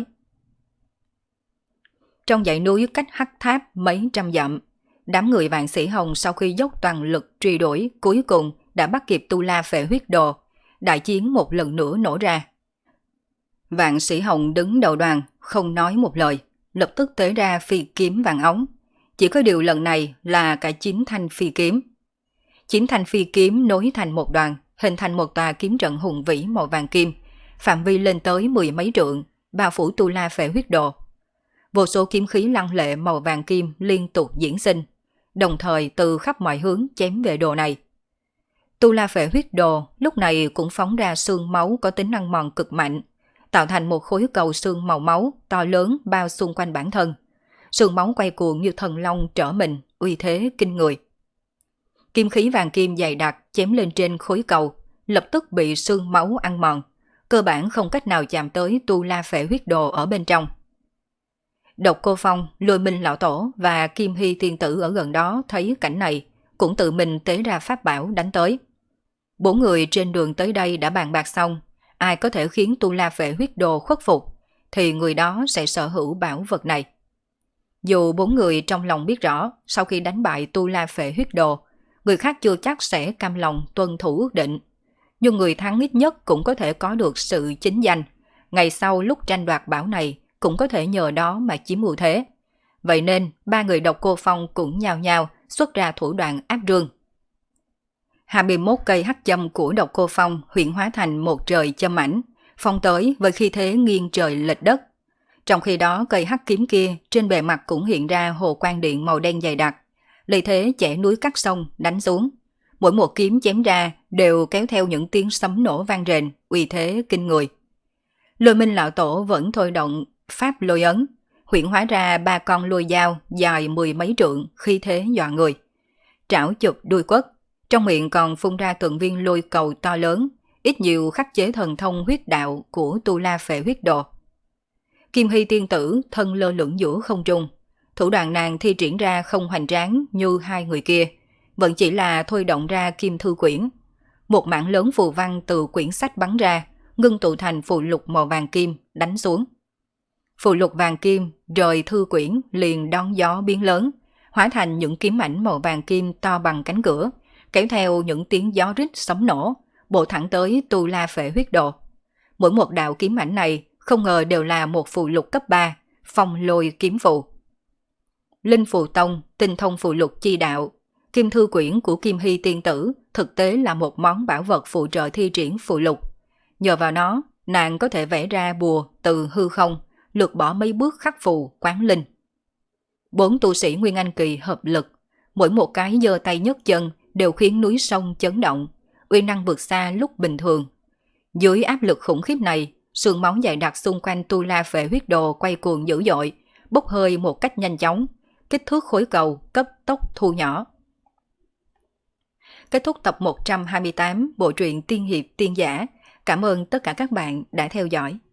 Trong dãy núi cách Hắc Tháp mấy trăm dặm, đám người vạn sĩ hồng sau khi dốc toàn lực truy đuổi, cuối cùng đã bắt kịp Tu La Phệ Huyết Đồ. Đại chiến một lần nữa nổ ra. Vạn sĩ hồng đứng đầu đoàn, không nói một lời, lập tức tế ra phi kiếm vàng ống. Chỉ có điều lần này là cả 9 thanh phi kiếm. 9 thanh phi kiếm nối thành một đoàn, hình thành một tòa kiếm trận hùng vĩ màu vàng kim, phạm vi lên tới 10 mấy trượng, bao phủ Tu La Phệ Huyết Đồ. Vô số kiếm khí lăng lệ màu vàng kim liên tục diễn sinh, đồng thời từ khắp mọi hướng chém về đồ này. Tu La Phệ Huyết Đồ lúc này cũng phóng ra xương máu có tính ăn mòn cực mạnh, tạo thành một khối cầu xương màu máu to lớn bao xung quanh bản thân. Xương máu quay cuồng như thần long trở mình, uy thế kinh người. Kim khí vàng kim dày đặc chém lên trên khối cầu, lập tức bị xương máu ăn mòn, cơ bản không cách nào chạm tới Tu La Phệ Huyết Đồ ở bên trong. Độc Cô Phong, Lôi Minh lão tổ và Kim Hy tiên tử ở gần đó thấy cảnh này, cũng tự mình tế ra pháp bảo đánh tới. 4 người trên đường tới đây đã bàn bạc xong, ai có thể khiến Tu La Phệ Huyết Đồ khuất phục, thì người đó sẽ sở hữu bảo vật này. Dù 4 người trong lòng biết rõ, sau khi đánh bại Tu La Phệ Huyết Đồ, người khác chưa chắc sẽ cam lòng tuân thủ ước định, nhưng người thắng ít nhất cũng có thể có được sự chính danh. Ngày sau lúc tranh đoạt bảo này, cũng có thể nhờ đó mà chiếm ưu thế. Vậy nên, 3 người Độc Cô Phong cũng nhao nhao xuất ra thủ đoạn áp rương. 21 cây hắc châm của Độc Cô Phong hiện hóa thành một trời châm ảnh, phong tới với khí thế nghiêng trời lệch đất. Trong khi đó, cây hắc kiếm kia trên bề mặt cũng hiện ra hồ quang điện màu đen dày đặc, lợi thế chẻ núi cắt sông đánh xuống. Mỗi một kiếm chém ra đều kéo theo những tiếng sấm nổ vang rền, uy thế kinh người. Lôi Minh lão tổ vẫn thôi động pháp lôi ấn, huyễn hóa ra 3 con lôi dao dài 10 mấy trượng, khí thế dọa người. Trảo chụp đuôi quất, trong miệng còn phun ra từng viên lôi cầu to lớn, ít nhiều khắc chế thần thông huyết đạo của Tu La Phệ Huyết Đồ. Kim Hy tiên tử thân lơ lửng giữa không trung, thủ đoạn nàng thi triển ra không hoành tráng như 2 người kia, vẫn chỉ là thôi động ra kim thư quyển. Một mảng lớn phù văn từ quyển sách bắn ra, ngưng tụ thành phù lục màu vàng kim đánh xuống. Phù lục vàng kim rời thư quyển liền đón gió biến lớn, hóa thành những kiếm ảnh màu vàng kim to bằng cánh cửa, kéo theo những tiếng gió rít sấm nổ, bổ thẳng tới Tu La Phệ Huyết Đồ. Mỗi một đạo kiếm ảnh này không ngờ đều là một phù lục cấp 3, phong lôi kiếm phù. Linh Phù Tông tinh thông phù lục chi đạo, kim thư quyển của Kim Hy tiên tử thực tế là một món bảo vật phụ trợ thi triển phù lục. Nhờ vào nó, nàng có thể vẽ ra bùa từ hư không, lược bỏ mấy bước khắc phù quán linh. 4 tu sĩ Nguyên Anh kỳ hợp lực, mỗi một cái giơ tay nhấc chân đều khiến núi sông chấn động, uy năng vượt xa lúc bình thường. Dưới áp lực khủng khiếp này, sương máu dày đặc xung quanh Tu La Phệ Huyết Đồ quay cuồng dữ dội, bốc hơi một cách nhanh chóng, kích thước khối cầu cấp tốc thu nhỏ. Kết thúc tập 128 bộ truyện Tiên Hiệp Tiên Giả. Cảm ơn tất cả các bạn đã theo dõi.